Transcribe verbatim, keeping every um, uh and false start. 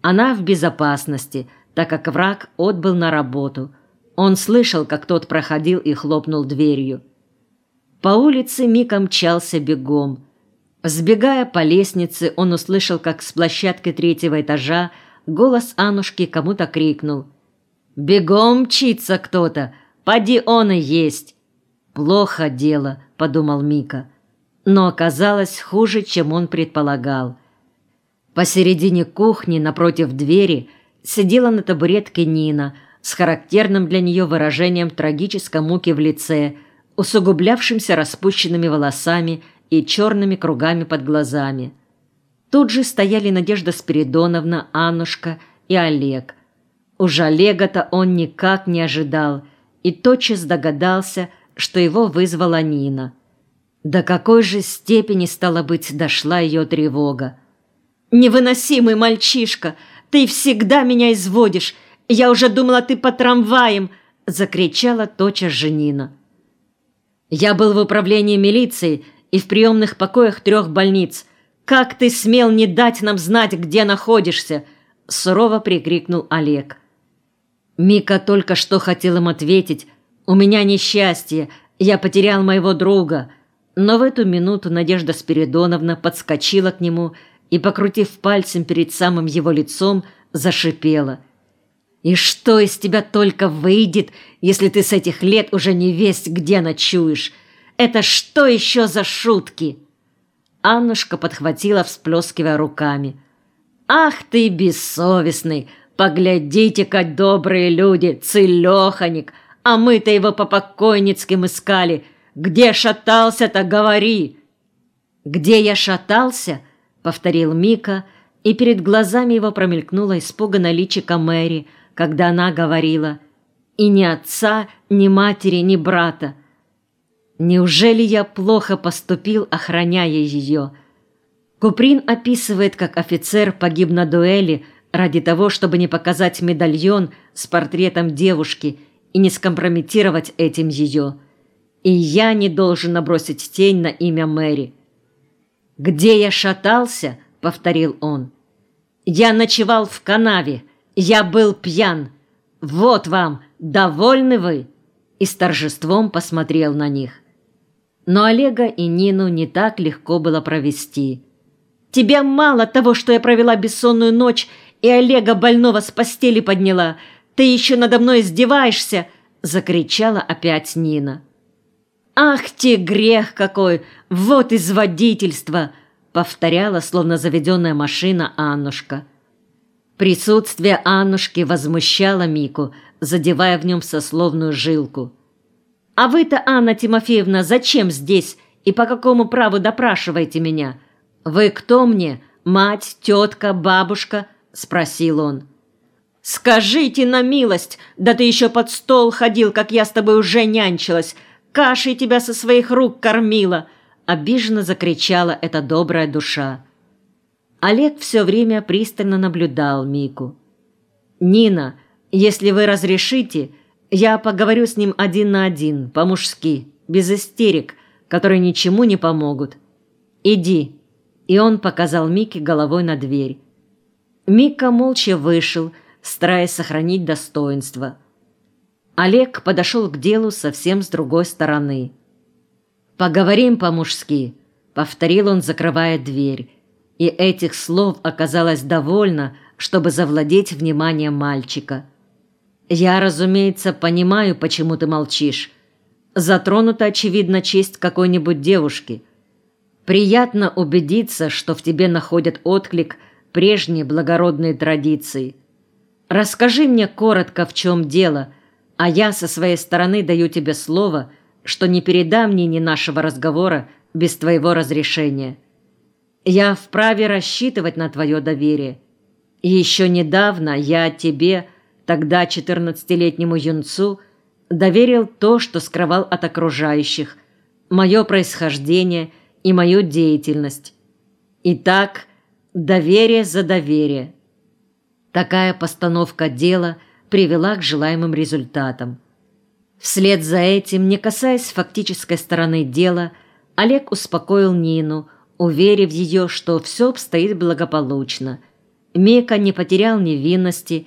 Она в безопасности, так как враг отбыл на работу. Он слышал, как тот проходил и хлопнул дверью. По улице Мика мчался бегом. Сбегая по лестнице, он услышал, как с площадки третьего этажа голос Аннушки кому-то крикнул: «Бегом мчится кто-то! Поди он и есть!» «Плохо дело», — подумал Мика, но оказалось хуже, чем он предполагал. Посередине кухни, напротив двери, сидела на табуретке Нина с характерным для нее выражением трагической муки в лице, усугублявшимся распущенными волосами и черными кругами под глазами. Тут же стояли Надежда Спиридоновна, Аннушка и Олег. Уж Олега-то он никак не ожидал и тотчас догадался, что его вызвала Нина. До какой же степени, стало быть, дошла ее тревога. «Невыносимый мальчишка! Ты всегда меня изводишь! Я уже думала, ты по трамваям!» — закричала тотчас же Нина. «Я был в управлении милиции и в приемных покоях трех больниц. Как ты смел не дать нам знать, где находишься?» — сурово прикрикнул Олег. Мика только что хотел им ответить: «У меня несчастье, я потерял моего друга». Но в эту минуту Надежда Спиридоновна подскочила к нему и, покрутив пальцем перед самым его лицом, зашипела: «И что из тебя только выйдет, если ты с этих лет уже не весть где ночуешь? Это что еще за шутки?» Аннушка подхватила, всплескивая руками: «Ах ты бессовестный! Поглядите-ка, добрые люди, целеханик! А мы-то его по покойницким искали! Где шатался-то, говори!» «Где я шатался?» — повторил Мика, и перед глазами его промелькнуло испуганное личико Мэри, когда она говорила: «И ни отца, ни матери, ни брата». Неужели я плохо поступил, охраняя ее? Куприн описывает, как офицер погиб на дуэли ради того, чтобы не показать медальон с портретом девушки и не скомпрометировать этим ее. И я не должен набросить тень на имя Мэри. «Где я шатался?» — повторил он. «Я ночевал в канаве, я был пьян. Вот вам, довольны вы?» И с торжеством посмотрел на них. Но Олега и Нину не так легко было провести. «Тебе мало того, что я провела бессонную ночь и Олега больного с постели подняла, ты еще надо мной издеваешься!» — закричала опять Нина. «Ах ты, грех какой! Вот изводительство!» — повторяла, словно заведенная машина, Аннушка. Присутствие Аннушки возмущало Мику, задевая в нем сословную жилку. «А вы-то, Анна Тимофеевна, зачем здесь и по какому праву допрашиваете меня? Вы кто мне? Мать, тетка, бабушка?» — спросил он. «Скажите на милость, да ты еще под стол ходил, как я с тобой уже нянчилась, кашей тебя со своих рук кормила!» — обиженно закричала эта добрая душа. Олег все время пристально наблюдал Мику. «Нина, если вы разрешите, я поговорю с ним один на один, по-мужски, без истерик, которые ничему не помогут. Иди!» И он показал Мике головой на дверь. Мика молча вышел, стараясь сохранить достоинство. Олег подошел к делу совсем с другой стороны. «Поговорим по-мужски», — повторил он, закрывая дверь. И этих слов оказалось довольно, чтобы завладеть вниманием мальчика. «Я, разумеется, понимаю, почему ты молчишь. Затронута, очевидно, честь какой-нибудь девушки. Приятно убедиться, что в тебе находят отклик прежние благородные традиции. Расскажи мне коротко, в чем дело, а я со своей стороны даю тебе слово, что не передам Нине нашего разговора без твоего разрешения. Я вправе рассчитывать на твое доверие. И еще недавно я тебе, тогда четырнадцатилетнему юнцу, доверил то, что скрывал от окружающих, мое происхождение и мою деятельность. Итак, доверие за доверие». Такая постановка дела привела к желаемым результатам. Вслед за этим, не касаясь фактической стороны дела, Олег успокоил Нину, уверив ее, что все обстоит благополучно. Мика не потерял невинности